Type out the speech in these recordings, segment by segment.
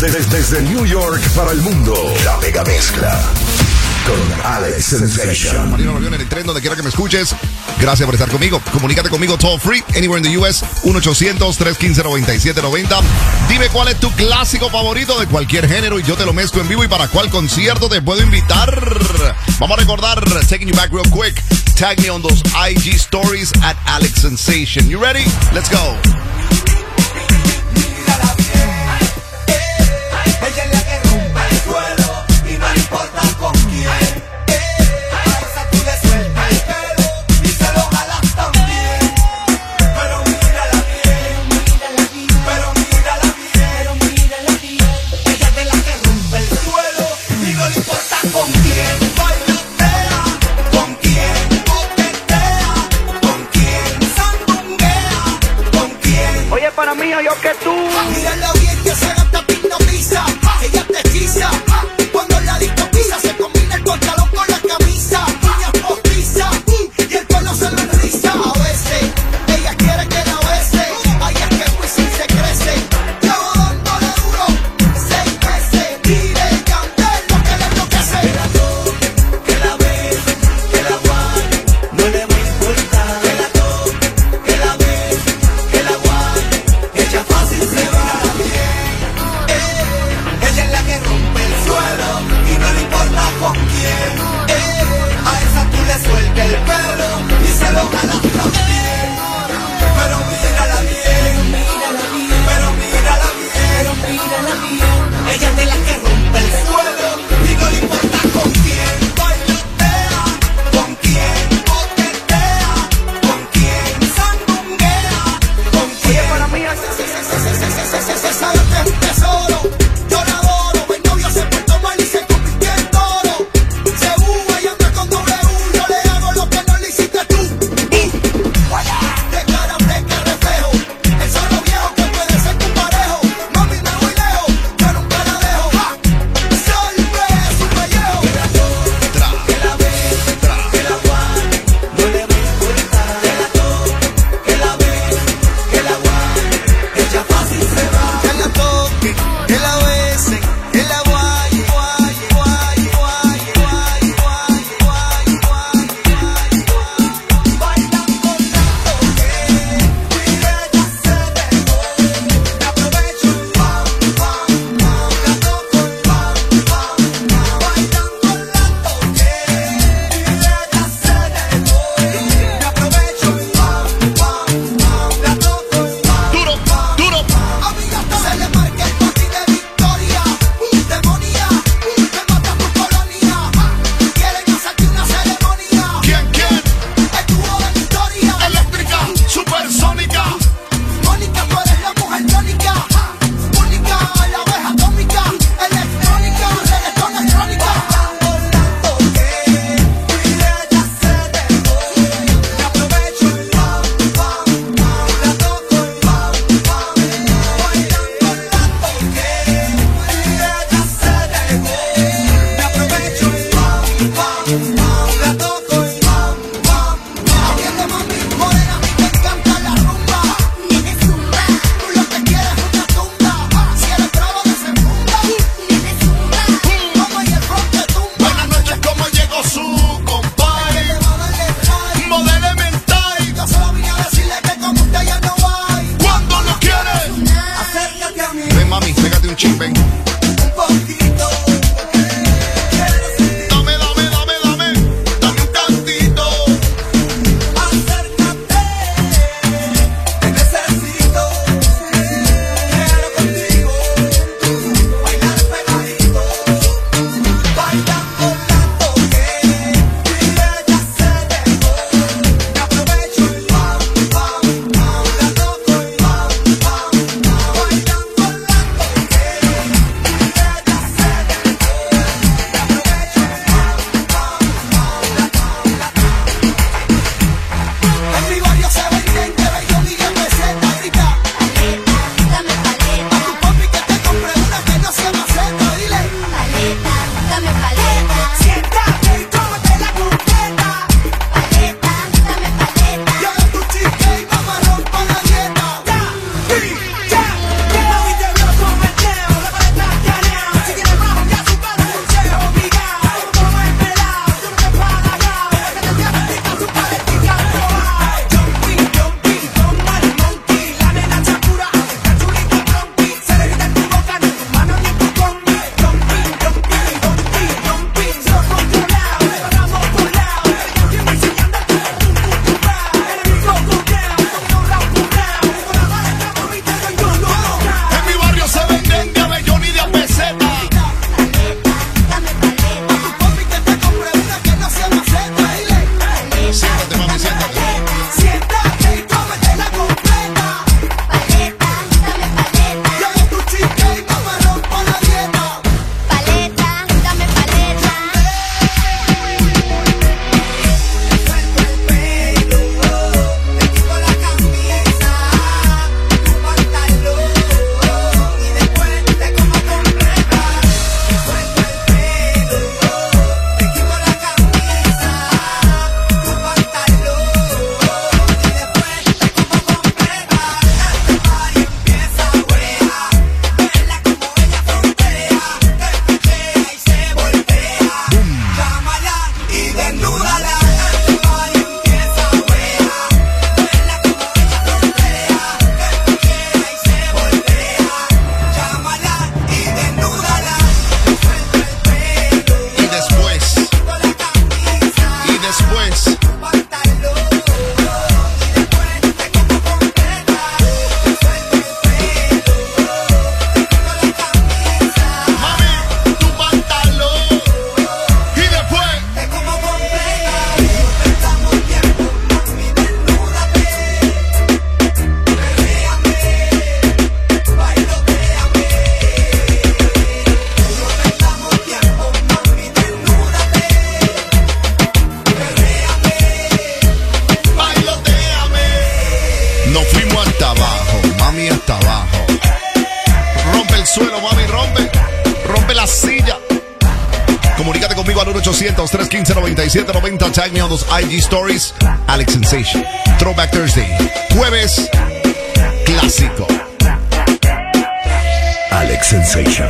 Desde New York para el mundo, la mega mezcla con Alex Sensation. Marino Avión en el tren, donde quiera que me escuches. Gracias por estar conmigo. Comunícate conmigo toll free, anywhere in the US, 1-800-315-9790. Dime cuál es tu clásico favorito de cualquier género y yo te lo mezclo en vivo. ¿Y para cuál concierto te puedo invitar? Vamos a recordar, taking you back real quick. Tag me on those IG stories at Alex Sensation. You ready? Let's go. Yo que tú. Mírala bien que se gasta pino pisa. Ella te hechiza. Cuando la disco pisa se combina el pantalón con la camisa. Uñas postizas y el pelo se lo enriza. A veces ella quiere que la bese. Ahí es que el Wisin se crece. Llevo dándole duro 6 meses. Mire Yandel lo que le enloquece. Que la toque, que la bese, que la guarde. No le va a importar. Que la toque, que la bese, que la guarde. Ella fácil se va bien, ella es la que rompe el suelo y no le importa con quién, a esa tú le sueltas el pelo y se lo jalas también, pero mírala bien, pero mírala bien, ella es de la que rompe el suelo y no le importa con quién, bailotea, con quién, coquetea, con quién, sandunguea, con quién, Para mí se sabe que es un tesoro, yo la adoro, el novio se portó mal y se convirtió en toro, se buba y anda con W, yo le hago lo que no le hiciste tú, de cara fresca reflejo, el solo viejo que puede ser tu parejo, mami me voy lejos, yo nunca la dejo, salve su pellejo, que la toque, que la bese, que la guarde, no le va a importar, que la toque, que la bese, que la guarde, ella fácil se va, que la toque, que la bese, que la guaye, guaye, guaye, guaye, guaye, guaye, guaye, guaye, bailando la toque, mira ella se dejó, me aprovecho y pam, pam, pam, la toco y pam, pam, pam, bailando la toque, mira ella se dejó, me aprovecho y pam, pam, pam, la toco y pam, Duro, duro. amiga, se le marca el patín de victoria, demonía, te mata por colonia, quieren hacerte una ceremonia, ¿Quién? el dúo de historia, Eléctrica, supersónica. Mónica, tú eres la mujer tónica, única, la abeja atómica, electrónica, reggaetón electrónica, toque, mira ella se dejó, me aprovecho y pam, pam, pam, la toco y pam, pam, bailando la toque, mira ella se dejó, me aprovecho y pam, pam, pam, la toco y pam, pam, pam, atiende mami, morena, a mí te encanta la rumba, tienes zumba, tú lo que quieres es una tumba, si eres bravo desenfunda, tienes zumba, como y el rock te tumba, Buenas noches, ¿cómo llegó su compadre? le va a darle try, Modele mental. yo solo vine a decirle que como usted ya no hay, ¿Cuándo lo quieres? acércate a mí, Ven, mami, pégate un chip, ven. un poquito, Dame un tantito. acércate, te necesito, quiero contigo, bailar pegadito, bailando la toque, mira ella se dejó, me aprovecho y pam, pam, pam, la toco y pam, pam, pam, bailando la toque, hasta abajo. Rompe el suelo, mami, rompe la silla. Comunícate conmigo al 1-800-315-9790. Tag me on those IG stories. Alex Sensation. Throwback Thursday. Jueves clásico. Alex Sensation.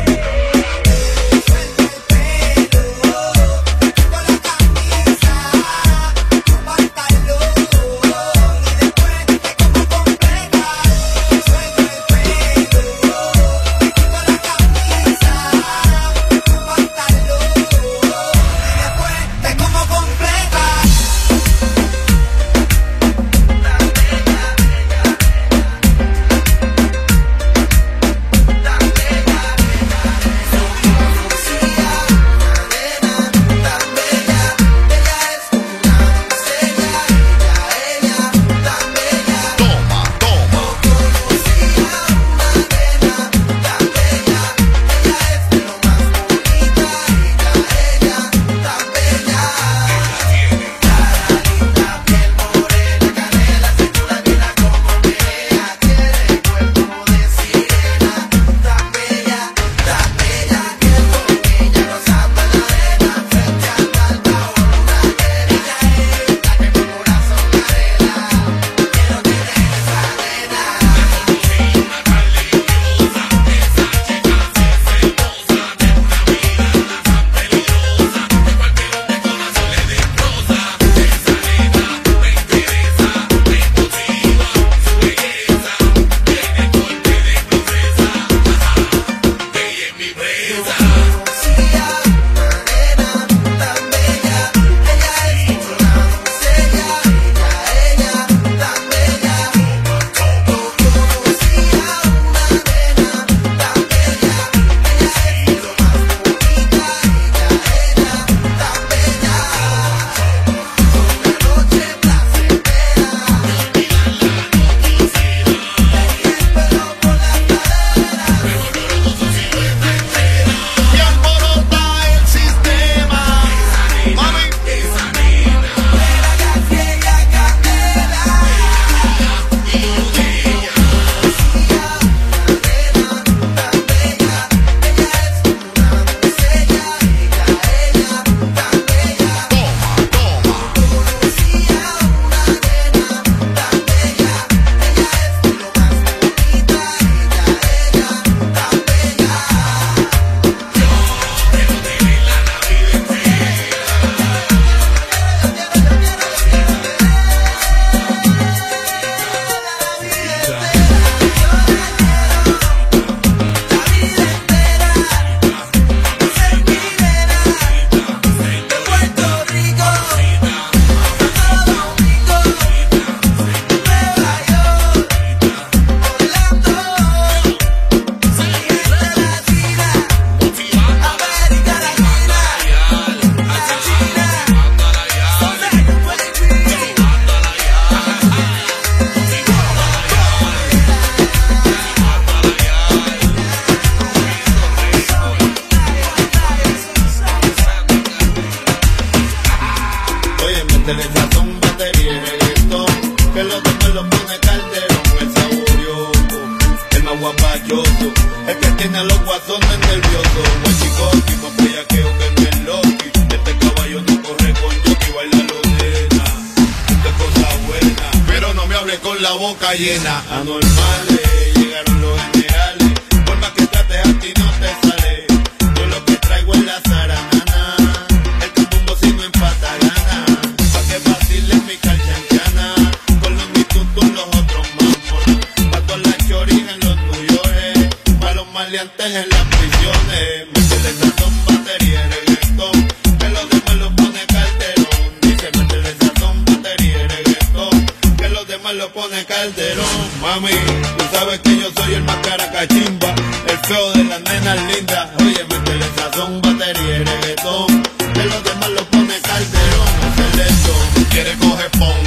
Es que tiene a los guasones nerviosos. Guachicoqui, más bellaqueo que no es Loki. Este caballo no corre con jockey, baila lodena. Esta cosa buena, pero no me hable con la boca llena. Anormales, llegaron los generales. Por más que trates a ti no te sale. Yo lo que traigo es la zaranana. El mundo si no empata gana. Pa' que vacilen mi calchanchana. Con los mitutos los otros mamos. Pa' todas las choris en los New York. Pa' los maleantes en las prisiones. Métele sazón, batería, reggaetón. Que los demás lo pone Calderón. Dice métele sazón, batería, reggaetón. Que los demás lo pone Calderón. Mami, tú sabes que yo soy el más caracachimba. El feo de las nenas lindas. Oye, métele sazón, batería, reggaetón. Que los demás lo pone Calderón. Es el hecho, quiere coger pon.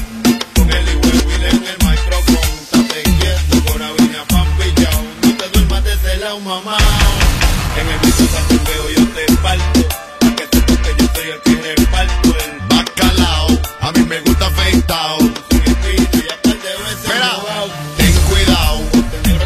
Con el Will en el micrófono. Estate quieto, con la viña pan pillao. No te duermas de ese lado, mamá. En el piso sandungueo yo te parto. Pa' que sepas que yo soy el que reparto el bacalao. A mí me gusta afeitao. sin espina y aparte de veces Mira, mojao. ten cuidado. Este negro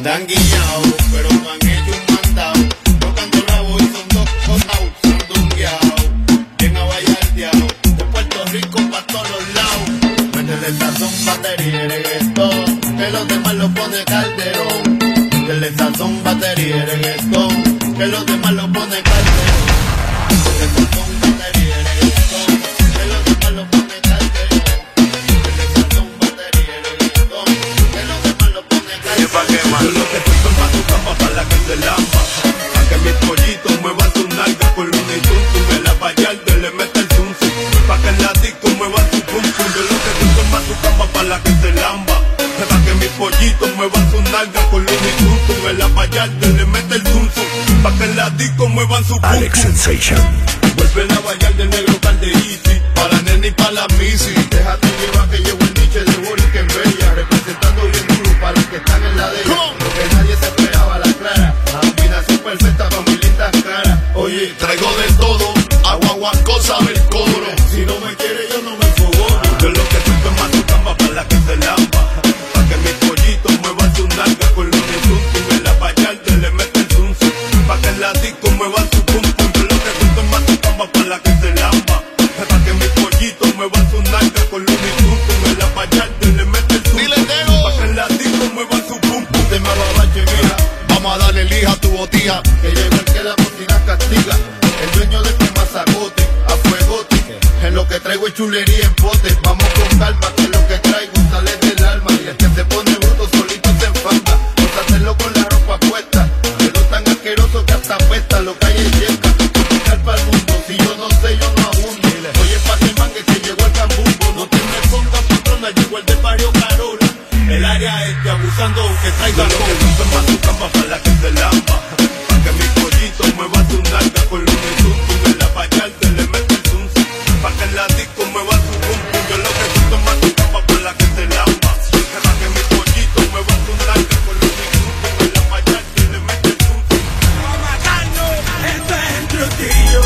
andan guillados, pero no han hecho un mandado. Tocando rabo y son dos cotados, sandungueados, bien abayardeados. De Puerto Rico pa' todos los lados. Métele sazón, batería y reggaetón, que los demás lo pone Calderón. Métele sazón, batería y reggaetón, que los demás lo pone Calderón. Métele sazón, batería y reggaetón, que los demás lo pone Calderón. Métele sazón, batería y reggaetón, que los demás lo pone Calderón. Yo lo que estoy tomando cama para la que se lampa, a que mis pollitos muevan sus nalgas con luna y tuntum. En la Vallarde le mete el tuntum, pa' que en la disco muevan su pum pum. Yo lo que estoy tomando cama para la que se lamba, pa' que mis pollitos muevan sus nalgas con luna y tuntum. En la Vallarde le mete el tuntum, pa' que en la disco muevan su pum pum. Alex Sensation. Vuelve la Vallarde, negro Calderisi, pa' la nena y pa' la misi. Déjate llevar que llevo el niche de Boris que es bella, representando bien duro para los que están en la de ella. Lo que nadie se esperaba, la clara, combinación perfecta con mis lindas caras. Oye, traigo de todo, agua, cosa del coro. Si no me quiere yo no me enfogono. Yo lo que estoy tomando cama para la que se lamba, pa' que mis pollitos muevan sus nalgas con luna y tuntum. En la Vallarde le mete el tuntum, pa' que en la disco muevan su pum pum. Yo lo que estoy tomando cama para la que se lamba, pa' que mis pollitos muevan sus nalgas con luna y tuntum. En la Vallarde le mete el tuntum, pa' que en la disco muevan su pum pum. Te me ababache, mira, Vamos a darle lija a tu botija. que llegó el que la cocina castiga. El dueño de tu mazagote, a fuegote. En lo que traigo es chulería en pote. Vamos con calma, que lo que traigo sale del alma. Y el que se pone bruto solito se enfanta. Vamos a hacerlo con la ropa puesta. Quedó tan asqueroso que hasta apesta. Lo que hay es yeca, tocar para el mundo. Si yo no sé, yo no abundo. Oye, pa' que mangue que llegó el cambumbo. No te me pongas patrona, llegó el del barrio Carola. El área este abusando que traiga lo que no más su cama para la que se lamba. Pa' que mis pollitos muevan su nalga con luna y tuntum. En la Vallarde le mete el tuntum, pa' que en la disco muevan su pum pum. Yo lo que estoy tomando cama para la que se lamba, pa' que mis pollitos muevan su nalga con luna y tuntum. En la Vallarde le mete el tuntum. Vamos a matarnos, esto es entre ti y yo,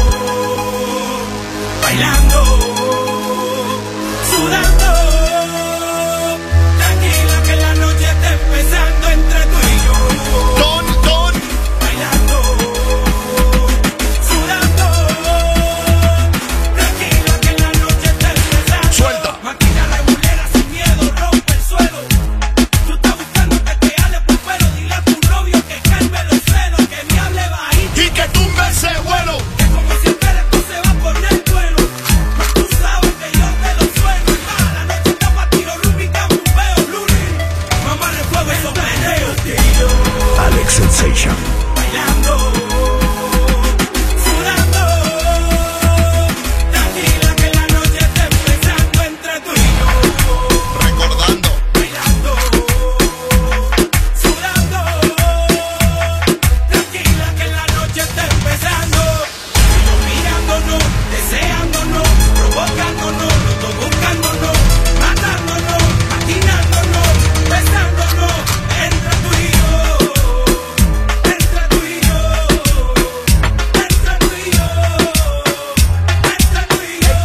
bailando, sudando, tranquila que la noche está empezando entre tú y yo. Bailando, sudando, tranquila que la noche está empezando. Suelta. Máquina regulera sin miedo, rompe el suelo. Tú estás buscando que te hable por pelo. Dile a tu novio que calme los celos, que me hable bajito. Y que tumbe ese vuelo. Que como siempre esto se va a poner bueno. Tú sabes que yo te lo sueno. La noche está pa' tiro, Rubika, bumpeo, Luli. Mamá de fuego, esos meneos, tío. Alex Sensation. Bailando, sudando, tranquila que la noche está empezando entre tú y yo. Recordando. Bailando, sudando, tranquila que la noche está empezando. Sigo mirándonos, deseándonos, provocándonos, loco buscándonos, matándonos, maquinándonos, besándonos, entre tú y yo, entre tú y yo, entre tú y yo, entre tú y yo.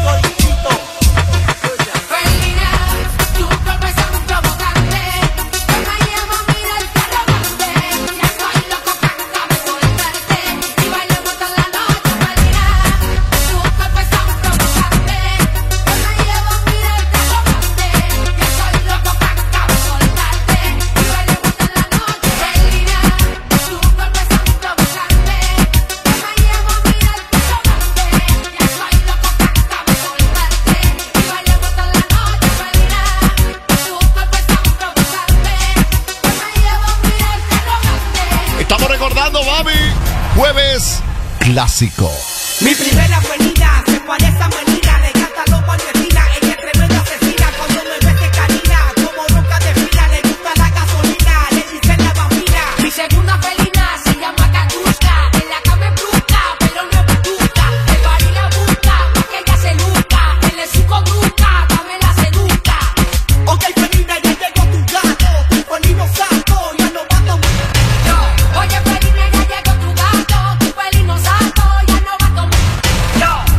Felina, tu cuerpo es un provocante, que me lleva a mirarte arrogante. Ya soy loco, cántame, soltarte y bailemos toda la noche. Felina, tu cuerpo es un provocante, que me lleva a mirarte arrogante. Ya soy loco, cántame, soltarte y bailemos toda la noche. Felina, tu cuerpo es un provocante, que me lleva a mirarte arrogante. Ya soy loco, cántame, soltarte y bailemos toda la noche. Felina, tu cuerpo es un provocante, que me lleva a mirarte arrogante. Estamos recordando, mami. Jueves clásico. Mi primera avenida se parece a Manila, le canta los palmetinas, ella es tremenda asesina, cuando me ve que camina, como roca de fila, le gusta la gasolina, le dicen la bambina. Mi segunda felina se llama Katushka, en la cama es brusca, pero no es batuta. El party la busca, pa' que ella se luzca, él es su conducta, dame la seduzca. Ok, felina, ya llegó tu gato, tu felino santo, ya no mato. Oye, felina, ya llegó tu gato, tu felino santo, ya no va a comer.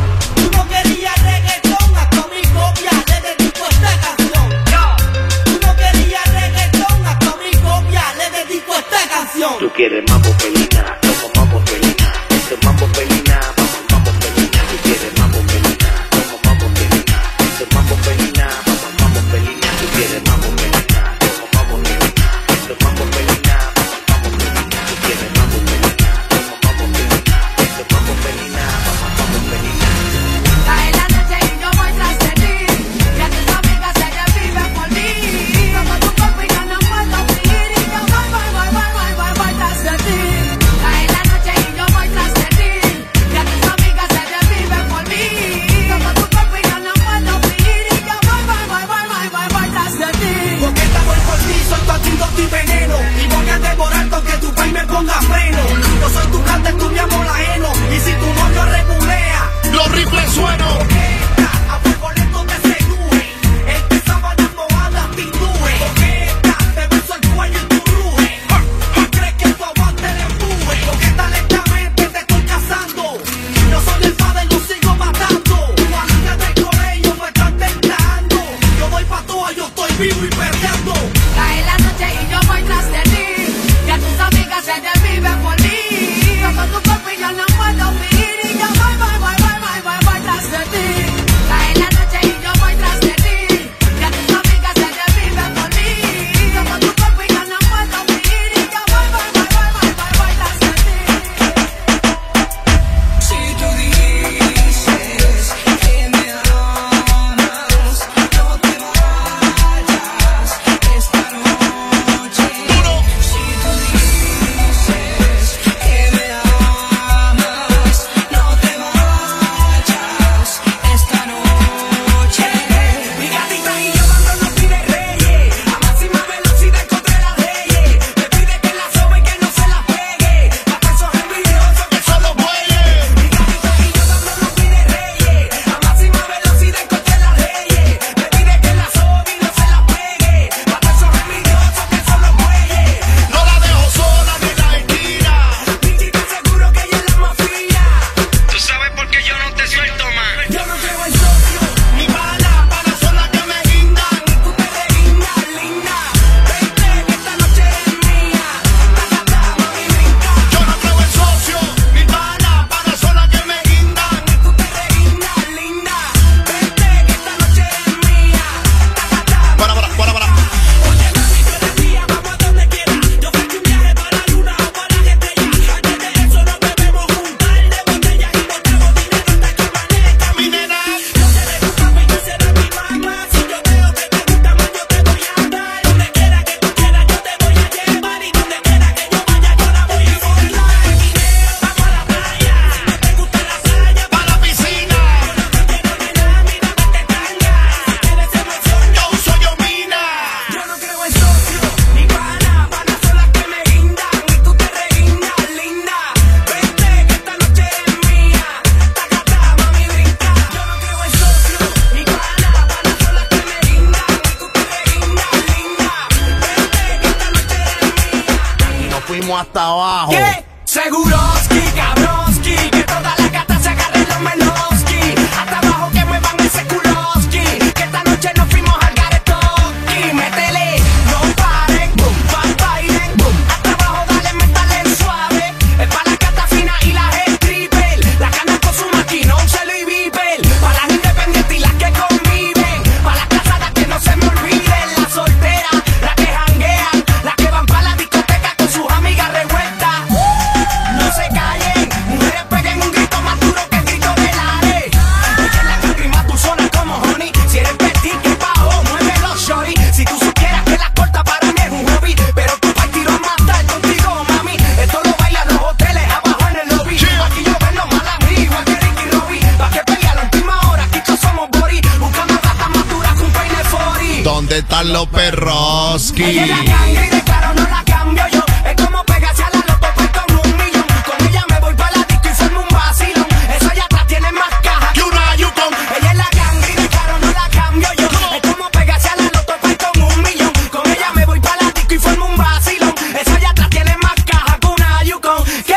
fuimos hasta abajo. ¿Qué? Seguroski, cabroski, que todas las gatas se agarren los meloski. Hasta abajo que muevan ese culoski, que esta noche nos fuimos al garetoski. Métele, no paren, boom, bailen, boom. Hasta abajo dale, métale suave. Es pa' la gata fina y las stripper. Las ganas con su maquinón, celo y viper. Pa' las independientes y las que conviven. Pa' las casadas que no se me olviden. Las solteras, las que janguean, las que van pa' la discoteca con sus amigas revueltas. No se callen, mujeres peguen un grito más duro que el grito del are. Ella es la country más dulzona como honey. Si eres petit, que bajo, muévelo, shorty. Si tú supieras que la corta para mí es un hobby, pero tú pa' tiro a matar contigo, mami. Esto lo bailan los hoteles abajo en el lobby. Aquí yo ven los malandros, igual que Ricky Robbie. Pa' que pelea a la última hora, aquí todos somos body. Buscando gatas más duras que un peine 40. ¿Dónde están los perroski? Ella es la cangri, de claro no la cambio yo. Es como pegarse a la loto pues con un millón. Con ella me voy pa' la disco y formo un vacilón. Eso allá atrás tiene más caja que una Yukon. Ella es la cangri, de claro no la cambio yo. Es como pegarse a la loto pues con un millón. Con ella me voy pa' la disco y formo un vacilón. Eso allá atrás tiene más caja que una Yukon. ¿Qué?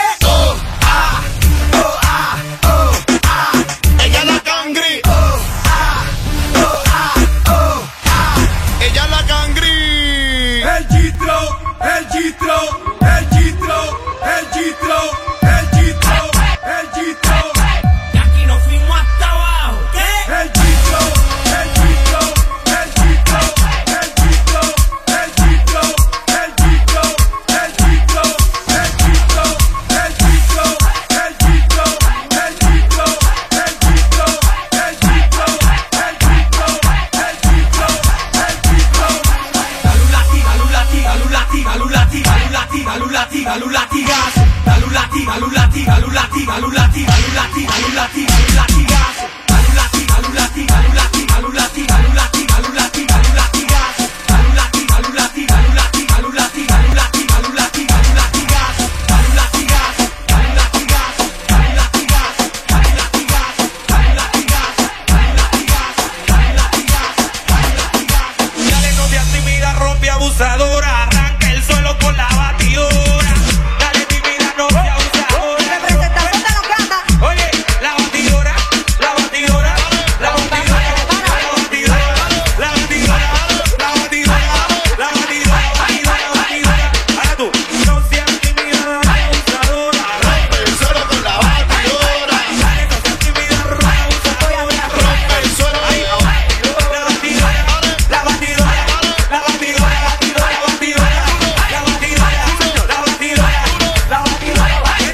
Ella es la cangri. Ella es la cangri. El Gitro, el Gitro, el Gitro, el Gitro, el Gitro, el Gitro. Y aquí nos fuimos hasta abajo. ¿Qué? El Gitro, el Gitro, el Gitro, el Gitro, el Gitro, el Gitro, el Gitro, el Gitro, el Gitro, el Gitro, el Gitro, el Gitro, el Gitro, el Gitro, el Gitro, el Gitro. Galulati, galulati, galulati, galulati, galulati, galulati, galulatigas. Galulati, galulati, galulati, galulati, galulati, galulati, galulatigas. Galulati, galulati, galulati, galulati, galulati, galulati, galulatigas. Galulati, galulati, galulati, galulati, galulati, galulati, galulatigas. Galulatigas, galulatigas, galulatigas, galulatigas, galulatigas, galulatigas, galulatigas, galulatigas. Dale, no seas tímida, rompe abusadora. Arranca el suelo con la batidora. Dale, tímida, no seas abusadora. Representación de los gatas. Oye, la batidora, la batidora, la batidora, la batidora, la batidora, la batidora, la batidora, batidora, batidora. Ahora tú, no seas tímida, abusadora. Rompe el suelo con la batidora. Dale, no seas tímida, abusadora. Rompe el suelo con la batidora. La batidora, la batidora, la batidora, la batidora, la batidora, la batidora, la batidora, la batidora.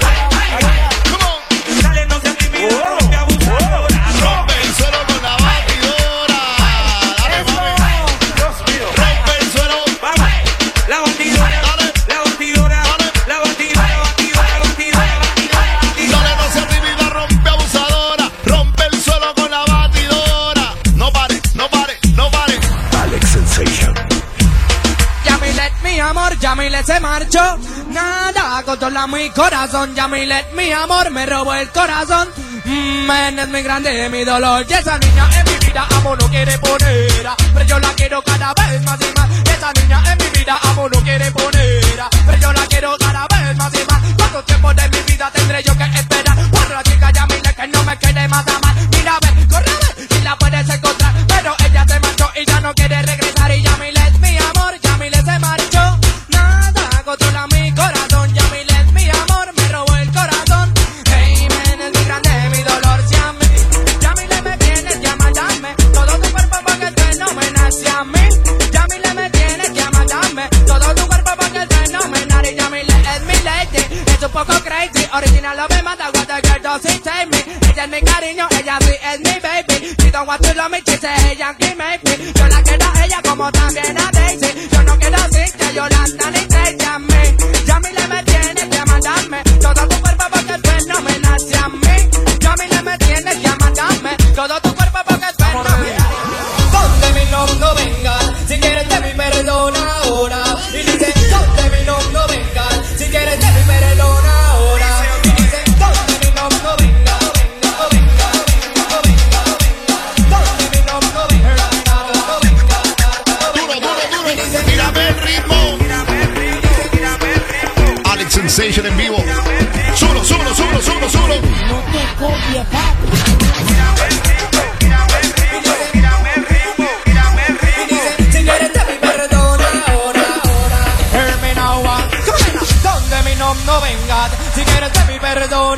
Dale, no seas tímida, rompe abusadora. Rompe el suelo con la batidora. Dale, mami. Dios mío. Rompe el suelo. Vamos, la batidora, la batidora, la batidora, la batidora, la batidora, la batidora. Dale, no seas tímida, rompe abusadora. Rompe el suelo con la batidora. No pare, no pare, no pare. Alex Sensation. Yamilet, mi amor, Yamilet se marchó. Nada controla mi corazón. Yamilet, mi amor, me robó el corazón. Es muy grande mi dolor. Y esa niña en mi vida amo no quiere ponerla, pero yo la quiero cada vez más y más. Y esa niña en mi vida amo no quiere ponerla, pero yo la quiero cada vez más y más. ¿Cuánto tiempo de mi vida tendré yo que esperar por la chica Yamilet que no me quiere más amar? Mira a ver, corre a ver y la puedes encontrar, pero ella se marchó y ya no quiere regresar. Y Yamilet, mi amor, Yamilet se marchó. Nada controla mi corazón. Yamilet, mi amor, me robó el corazón. Hey, men, es muy grande mi dolor. Si a mí, Yamilet me tienes que matarme. Todo tu cuerpo porque el fenomenal. Si a mí, Yamilet me tienes que matarme. Todo tu cuerpo porque el fenomenal. Y Yamilet es mi lady, es un poco crazy. Original lo me mata, what the girl doesn't take me. Ella es mi cariño, ella sí es mi baby. She don't want to love me, she say hey, Yankee make me. Yo la quiero a ella como también a Daisy. Yo no quiero Cintia, Yolanda ni Tracy. A mí, Yamilet me tienes que mandarme. Todo tu cuerpo porque es fenomenal. Si a mí, Yamilet me tienes que mandarme. Todo tu cuerpo porque es fenomenal. Ponte mi no venga, si quieres de mi perdona ahora. Y dice, ponte mi no venga, si quieres de mi perdona ahora. Y dice, ponte mi no venga, venga, venga, venga, venga, venga. Ponte mi no venga, venga, venga, venga.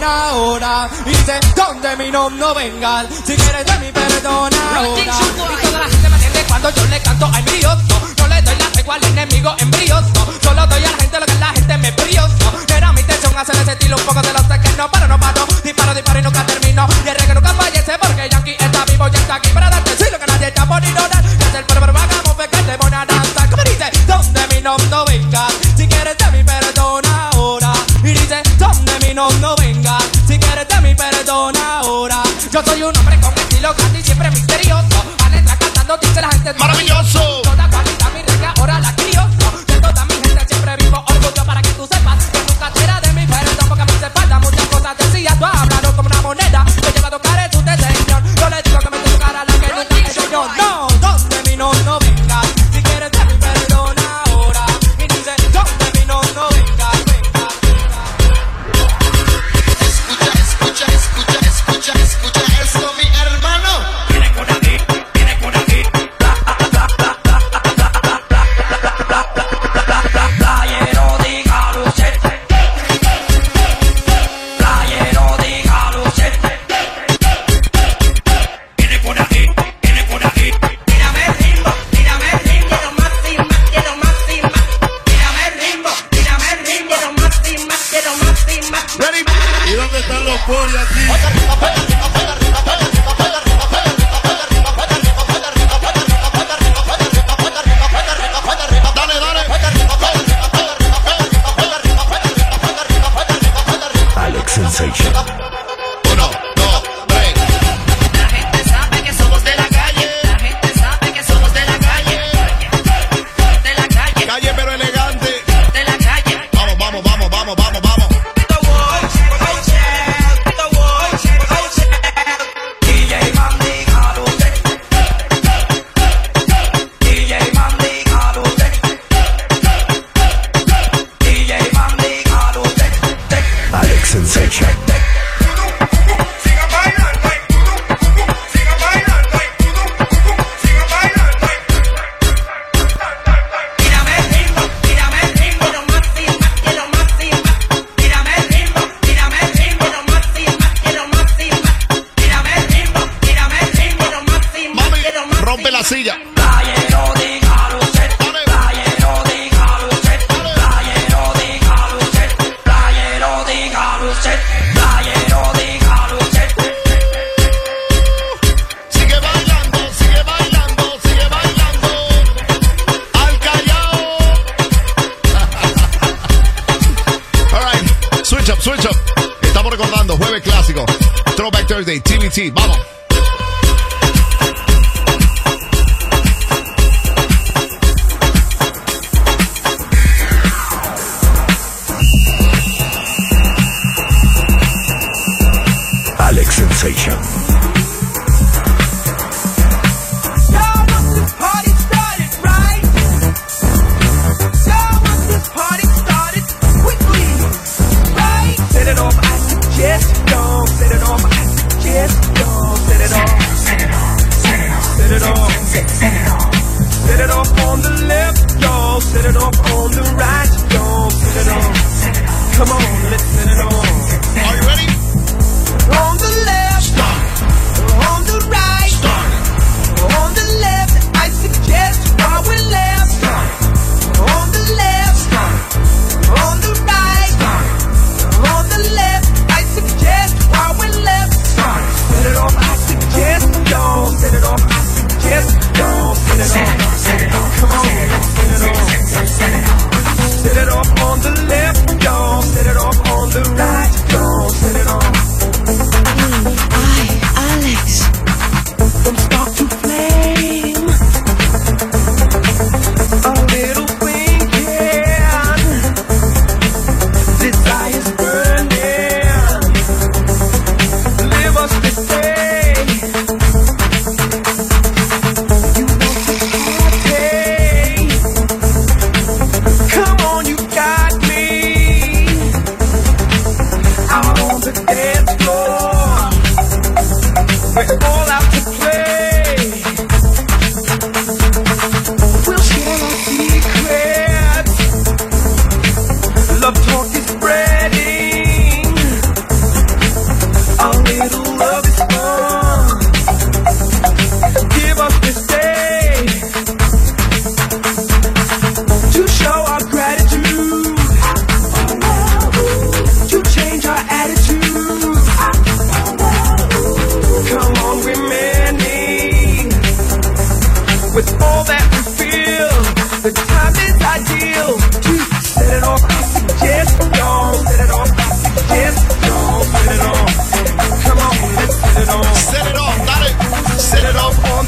perdona ahora. Y dice, donde mi no vengan. Si quieres de mi perdona ahora. Y toda la gente me entiende cuando yo le canto al brioso. No le doy la tregua al enemigo embrioso. Solo doy a la gente lo que la gente me brioso. Era mi intención hacer ese estilo un poco de los que no paro, no paro. Disparo y nunca termino. Y el reggae nunca fallece porque Yankee está vivo y está aquí para darte sí lo que nadie está por ignorar. Es el pero hagamos fe que te voy a danzar. Como dice, donde mi no venga. Si quieres de mi perdona ahora. Y dice, donde mi no venga. Si quieres de mi perdona ahora. Yo soy un hombre con estilo grande y siempre misterioso. A letra cantando dice la gente ¡maravilloso! Toda cualidad mi reggae ahora la crioso. De toda mi gente siempre vivo orgullo para que tú sepas que nunca te era de mi perdón porque a mí se falta muchas cosas decías. Tú hablando como una moneda. Te lleva a tocar en tu detención. Yo le digo que me tocará la que nunca he hecho yo. No, donde mi no venga. Si quieres de mi perdona ahora. Y dice, donde mi no venga. Escucha esto, mi hermano. Viene por aquí, viene por aquí. Playero de Galuchet. Playero de Galuchet. Viene por aquí, viene por aquí. Tírame el ritmo, quiero más y más, quiero más y más. Tírame el ritmo, quiero más y más, quiero más y más. ¿Y dónde están los polis aquí? Alex Sensation. 1, 2, 3. La gente sabe que somos de la calle. La gente sabe que somos de la calle. De la calle, Calle pero elegante. de la calle. Vamos. DJ Mandy Galuchet. DJ Mandy Galuchet. DJ Mandy Galuchet. Alex Sensation. Siga bailando, siga bailando, siga bailando. Tírame el ritmo, quiero más y más, quiero más y más. Tírame el ritmo, quiero más y más, quiero más y más. Tírame el ritmo, quiero más y más, Mami, quiero más. rompe la silla. Playero de Galuchet, playero de Galuchet, playero de Galuchet, playero de Galuchet, playero de Galuchet. Sigue bailando. Al Callao. All right, switch up. Estamos recordando Jueves Clásico, Throwback Thursday, TBT. Vamos. Alex Sensation. Y'all want this party started, right? Y'all want this party started quickly, right? Set it off, I suggest, don't set it off, I suggest, don't set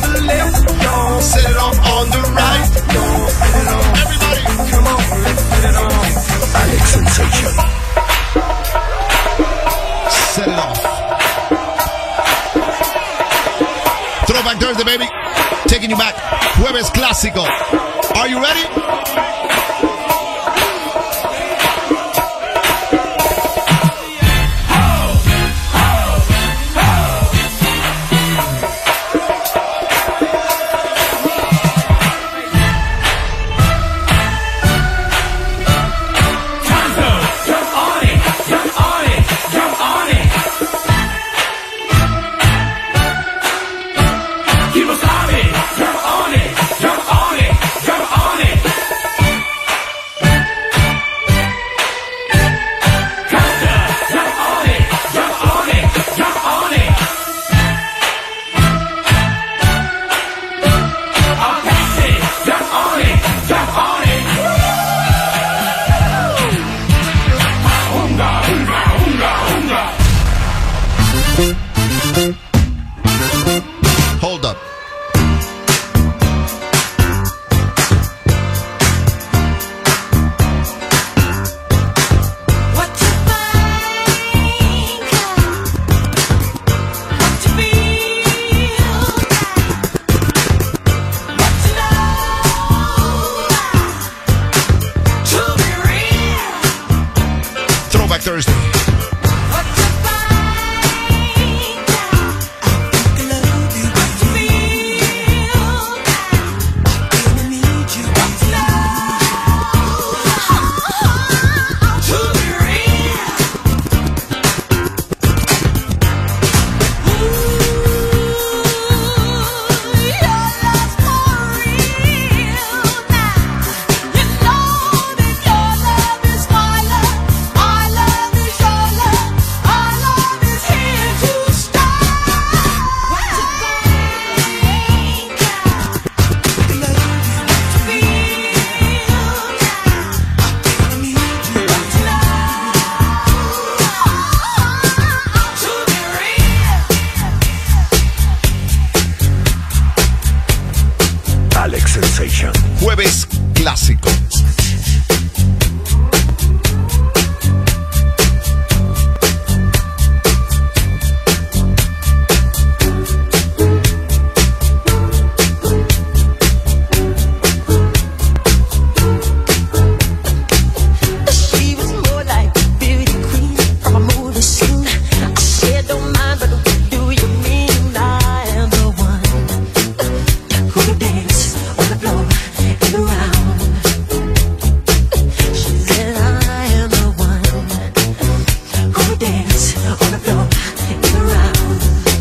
the left, y'all. Set it off on the right. Y'all, set it off. Everybody. Come on, let's set it off. Alex Sensation. Set it off. Throwback Thursday, baby. Taking you back. Jueves clásico. Are you ready? Hold up. What you think? What you feel? What you know? To be real. Throwback Thursday. What you think? What you feel? What you know? To be real. Alex Sensation. Jueves clásico. She was more like a beauty queen from a movie scene. I said, don't mind, but what do you mean? I am the one who will dance on the floor and around. She said, I am the one who will dance on the floor and around.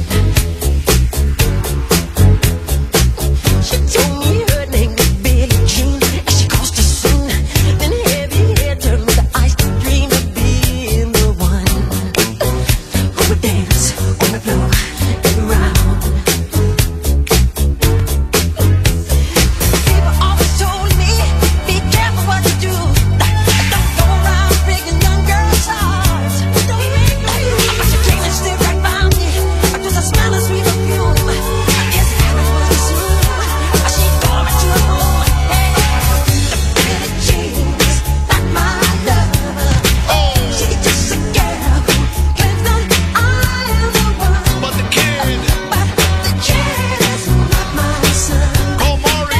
She told me her name was Billie Jean, and she caused a scene. Then heavy hair turned with the eyes to dream of being the one who would dance on the floor and around. People always told me, be careful what you do. Don't go around breaking young girls' hearts. But she came and stood right by me, just a smell of sweet perfume. I guess it was too soon. She tore me to her home. Billie Jean's not my love. She's just a girl who claims that I am the one. But the kid. But the kid is not my son. Oh, Maury.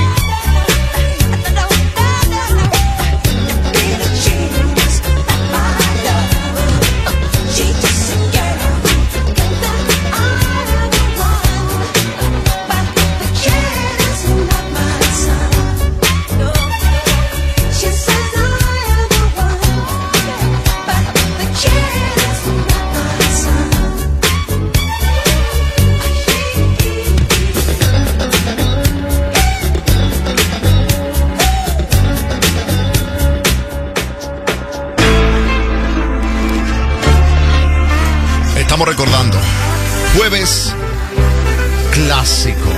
Billie Jean's not my love. She's just a girl who claims that I am the one. But the kid is not my son. No, she says I am the one. But the kid is not my son. Estamos recordando. Jueves clásico.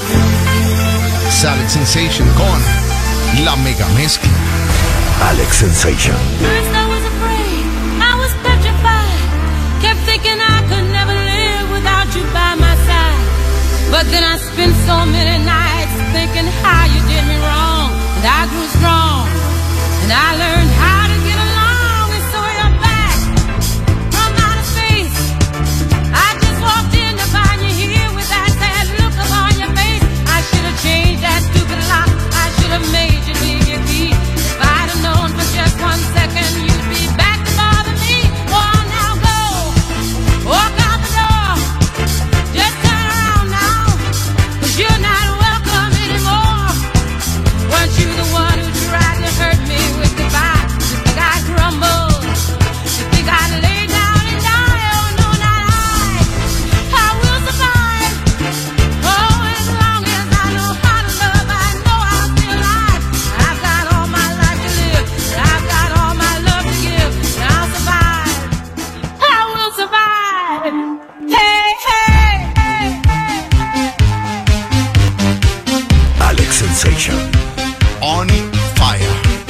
Alex Sensation con la mega mezcla. Alex Sensation. First I was afraid, I was petrified. Kept thinking I could never live without you by my side. But then I spent so many nights thinking how you did me wrong. And I grew strong, and I learned how to get along. And so you're back from outer space. I just walked in to find you here with that sad look upon your face. I should have changed that stupid lock. I should have made you leave your key. If I'd have known for just 1 second you'd be back to bother me. Oh, now go, walk out the door. Just turn around now, 'cause you're not welcome anymore. Weren't you the one who tried to hurt me with goodbye? You think I'd crumble? You think I'd lay down and die? Oh, no, not I. I will survive. Oh, as long as I know how to love, I know I'll be alive. I've got all my life to live. I've got all my love to give. And I'll survive. I will survive. Hey, hey, hey, hey. Alex Sensation. On fire.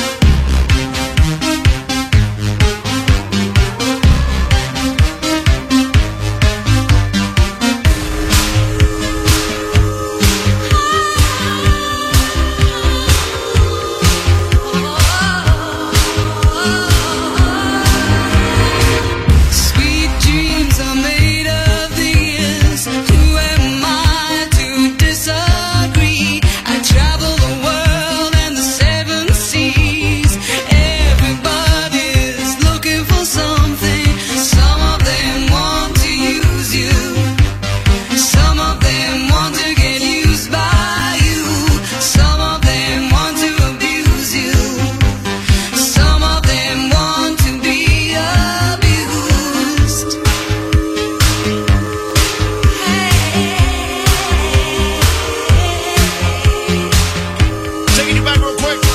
Sweet dreams are made of these. Who am I to disagree? I travel the world and the 7 seas. Everybody's looking for something. Some of them want to use you. Some of them want to get used by you. Some of them want to abuse you. Some of them want to be abused. Taking you back real quick.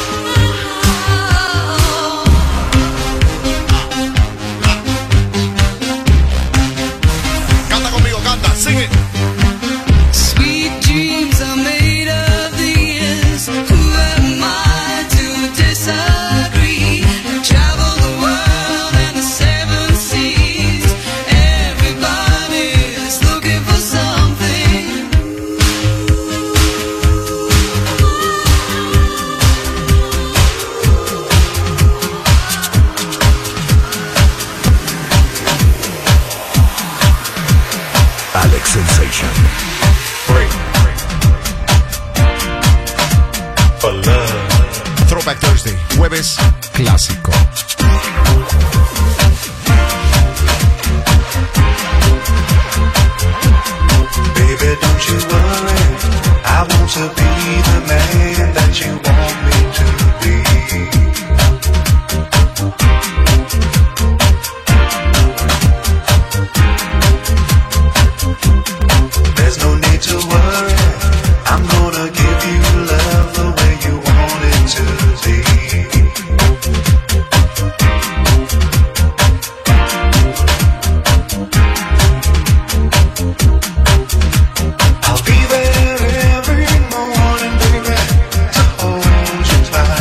Canta conmigo, canta, sing it. Sweet dreams are made of these. Who am I to disagree? I travel the world and the 7 seas. Everybody's looking for something. Alex Sensation. For love. Throwback Thursday, jueves clásico. Baby, don't you worry. I want to be the man that you want me to be. There's no need to worry. I'm gonna give you love the way you want it to be. I'll be there every morning, baby, to hold you tight.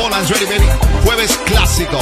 Lowlands Ready Baby. Jueves clásico.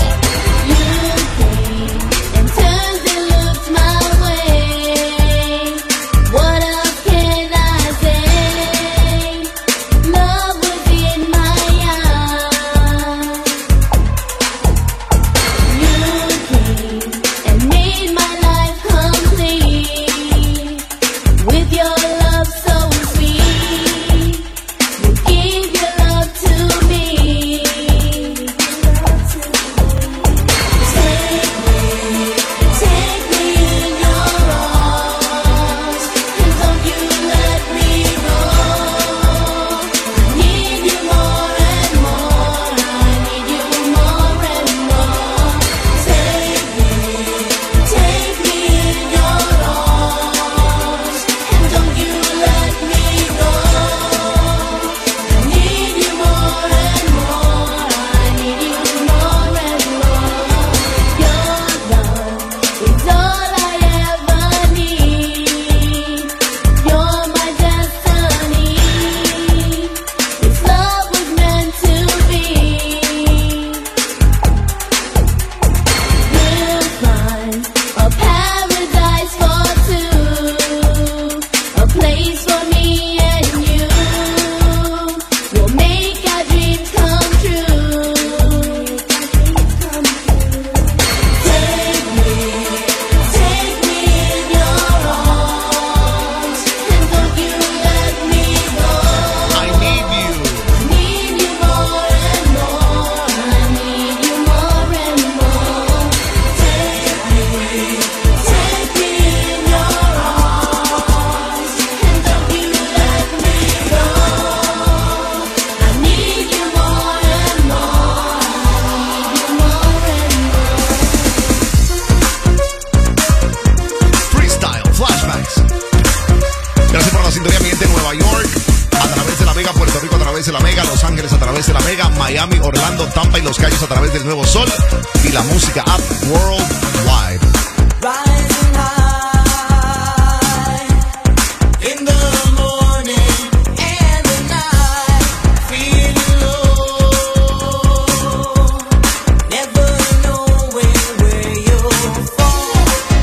Miami, Orlando, Tampa y Los Cayos a través del Nuevo Sol y la música app worldwide. Rising high in the morning and the night, feeling low, never knowing where you'll fall,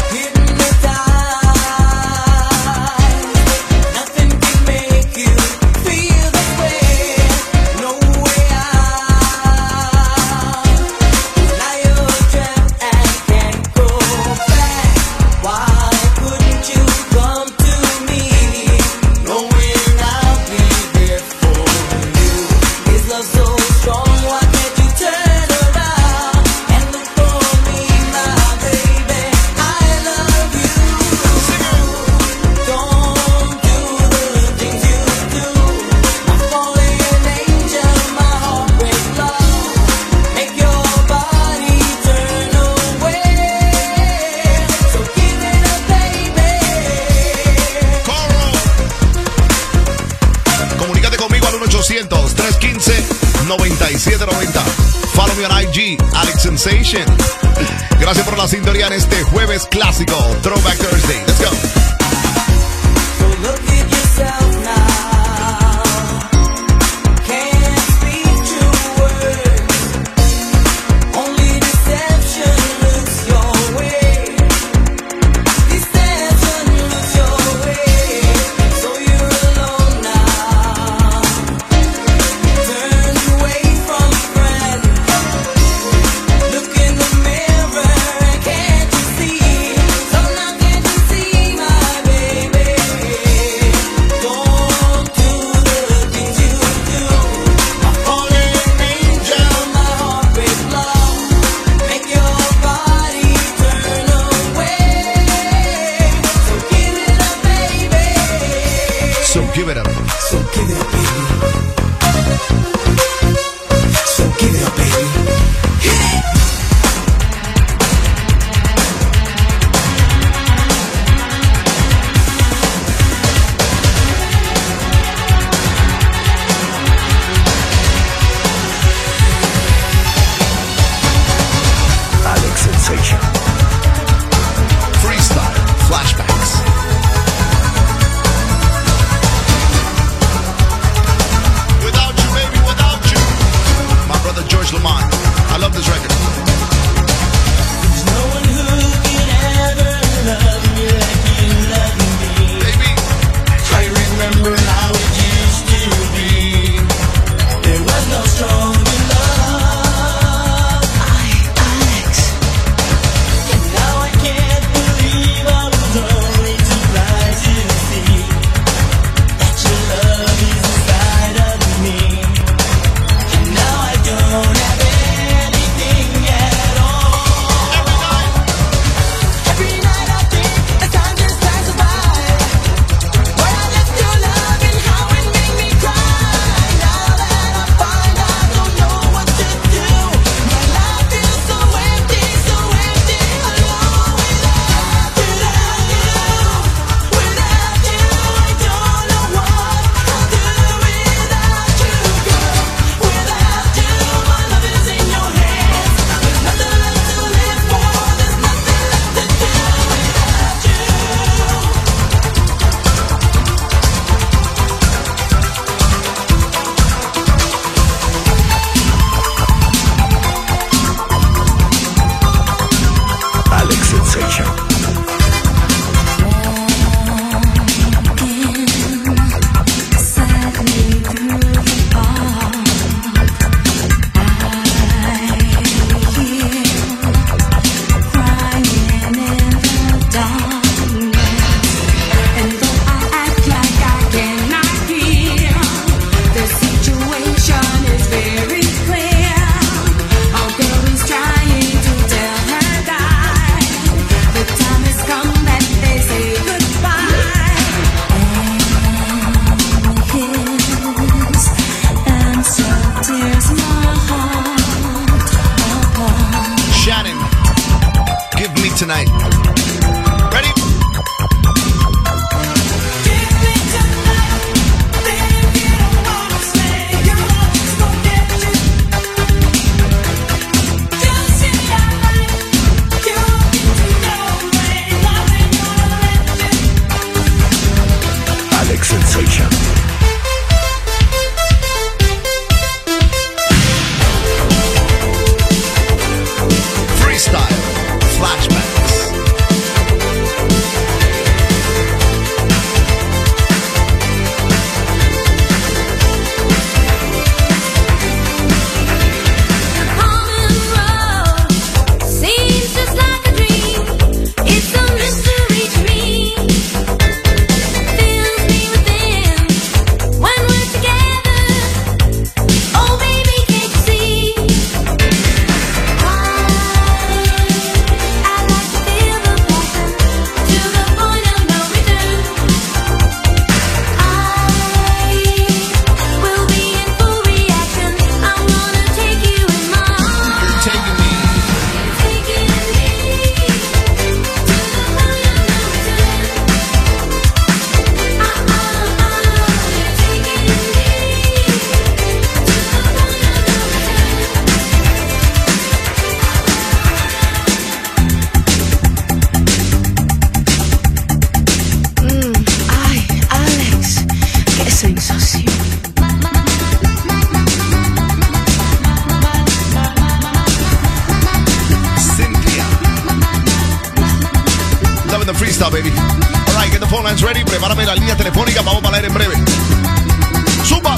hypnotized. Nothing can make you feel this way, no way out. Now you're trapped and can't go back. Why couldn't you come to me, knowing I'll be there for you? Is love so strong? Why can't you turn around and look for me, my baby? I love you. Don't do the things you do. My fallen angel, my heart breaks love. Make your body turn away. So give it up, baby. Comunícate conmigo al 1-800-315-9790. Follow me on IG, Alex Sensation. Gracias por la sintonía en este jueves clásico, Throwback Thursday. Let's go. So look at yourself now. Can't speak true words. Only deception looks your way. Deception looks your way. So you're alone now. Turned away from friends. Look in the mirror, can't you see? So now can't you see, my baby? Don't do the things you do. My fallen angel, my heart breaks love. Make your body turn away. So give it up, baby. So give it up. So give it up, baby. So give it up, baby. Hit it. Alex Sensation. Freestyle, flashbacks. Without you, baby, without you. tonight. Ready? Alex Sensation. Freestyle. Flashbacks. Common road seems just like a dream. It's a mystery to me. Fills me within when we're together. Oh baby, can't you see? I like to feel the passion to the point of no return. I will be in full reaction. I'm gonna take you in my arms. Taking me. Taking me to the point of no return. Taking me to the Ay, Alex, qué sensación. Cynthia. Loving the freestyle, baby. All right, get the phone lines ready. Prepárame la línea telefónica. Vamos para el aire en breve. ¡Suba!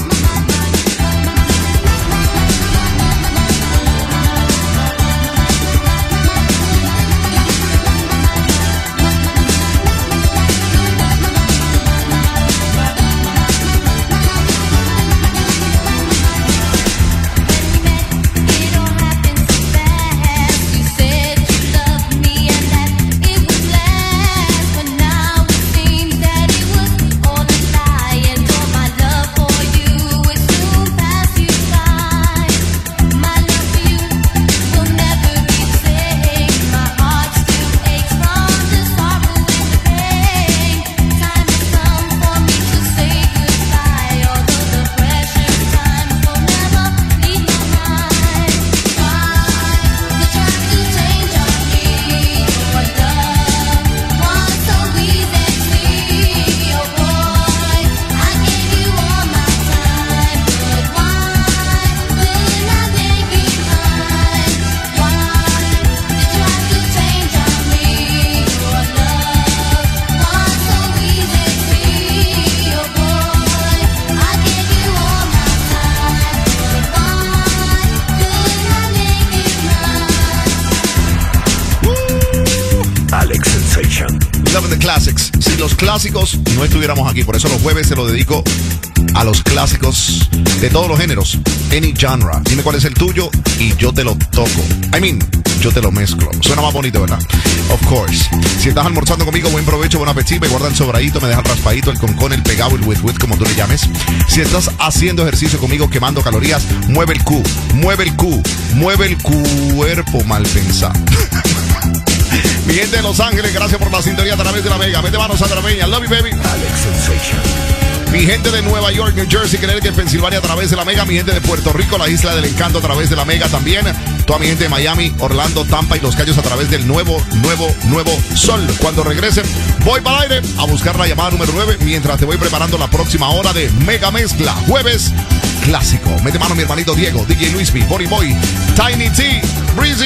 It all happened so fast. You said you loved me and that it would last, but now it seems that it was all a lie. And all my love for you will soon pass you by. My love for you will never be the same. My heart still aches from the sorrow and the pain. Time has come for me to say goodbye, although the precious times will never leave my mind. Why the try to change on me? Your love was so easy to see. Oh boy, I gave you all my time, but why couldn't I make it mine? Why the try to change on me? Your love was so easy to see. Oh boy, I gave you all my time, but why couldn't I make it mine? Alex Sensation. Loving the classics. Si los clásicos no estuviéramos aquí, por eso los jueves se los dedico a los clásicos de todos los géneros. Any genre. Dime cuál es el tuyo y yo te lo toco. Yo te lo mezclo. Suena más bonito, ¿verdad? Of course. Si estás almorzando conmigo, buen provecho, buen apetito. Me guarda el sobradito, me deja el raspadito, el concón, el pegado, el with, como tú le llames. Si estás haciendo ejercicio conmigo, quemando calorías, mueve el Q, mueve el Q, mueve el cuerpo mal pensado. Mi gente de Los Ángeles, gracias por la sintonía a través de la Mega. Vete manos a Traveña. Love you, baby. Alex Sensation. Mi gente de Nueva York, New Jersey, Connecticut, Pensilvania a través de la Mega. Mi gente de Puerto Rico, la Isla del Encanto a través de la Mega también. Toda mi gente de Miami, Orlando, Tampa y Los Cayos a través del nuevo Sol. Cuando regresen, voy para el aire a buscar la llamada número 9 mientras te voy preparando la próxima hora de Mega Mezcla. Jueves clásico. Mete mano mi hermanito Diego, DJ Luismi, Body Boy, Tiny T, Breezy.